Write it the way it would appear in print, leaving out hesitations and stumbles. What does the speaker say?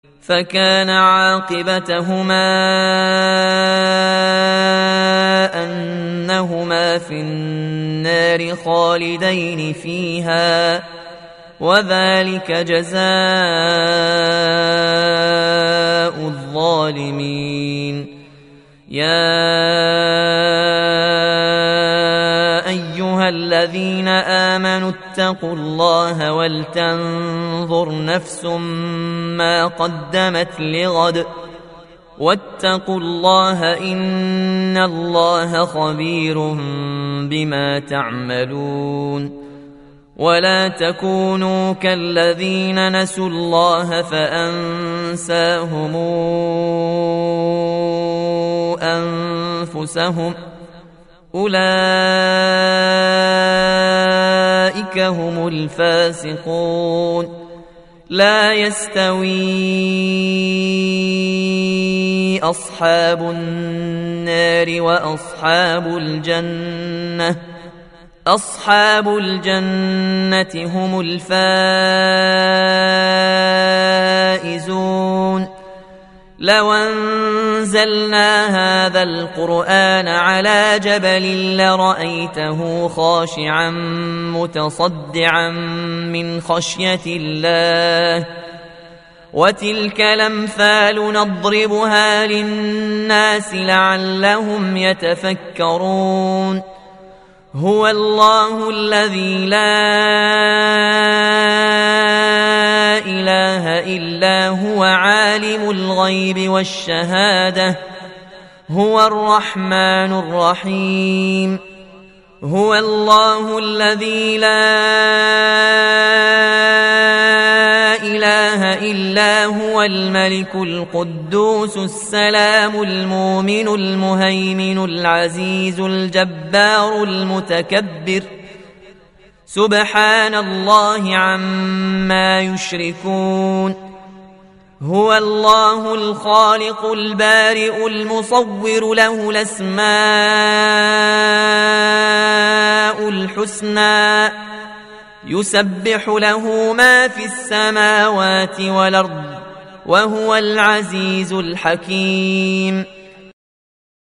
فكان عاقبتهما أنهما في النار خالدين فيها، وذلك جزاء الظالمين. يا أيها الذين آمنوا اتقوا الله ولتنظر نفس ما قدمت لغد، واتقوا الله إن الله خبير بما تعملون. ولا تكونوا كالذين نسوا الله فأنساهم أنفسهم، أولئك هم الفاسقون. لا يستوي أصحاب النار وأصحاب الجنة، أصحاب الجنة هم الفائزون. لو أنزلنا هذا القرآن على جبل لرأيته خاشعا متصدعا من خشية الله. وتلك الأمثال نضربها للناس لعلهم يتفكرون. هو الله الذي لا إله إلا هو عالم الغيب والشهادة، هو الرحمن الرحيم. هو الله الذي لا إله إلا هو الملك القدوس السلام المؤمن المهيمن العزيز الجبار المتكبر، سبحان الله عما يشركون. هو الله الخالق البارئ المصور، له الأسماء الحسنى، يسبح له ما في السماوات والأرض، وهو العزيز الحكيم.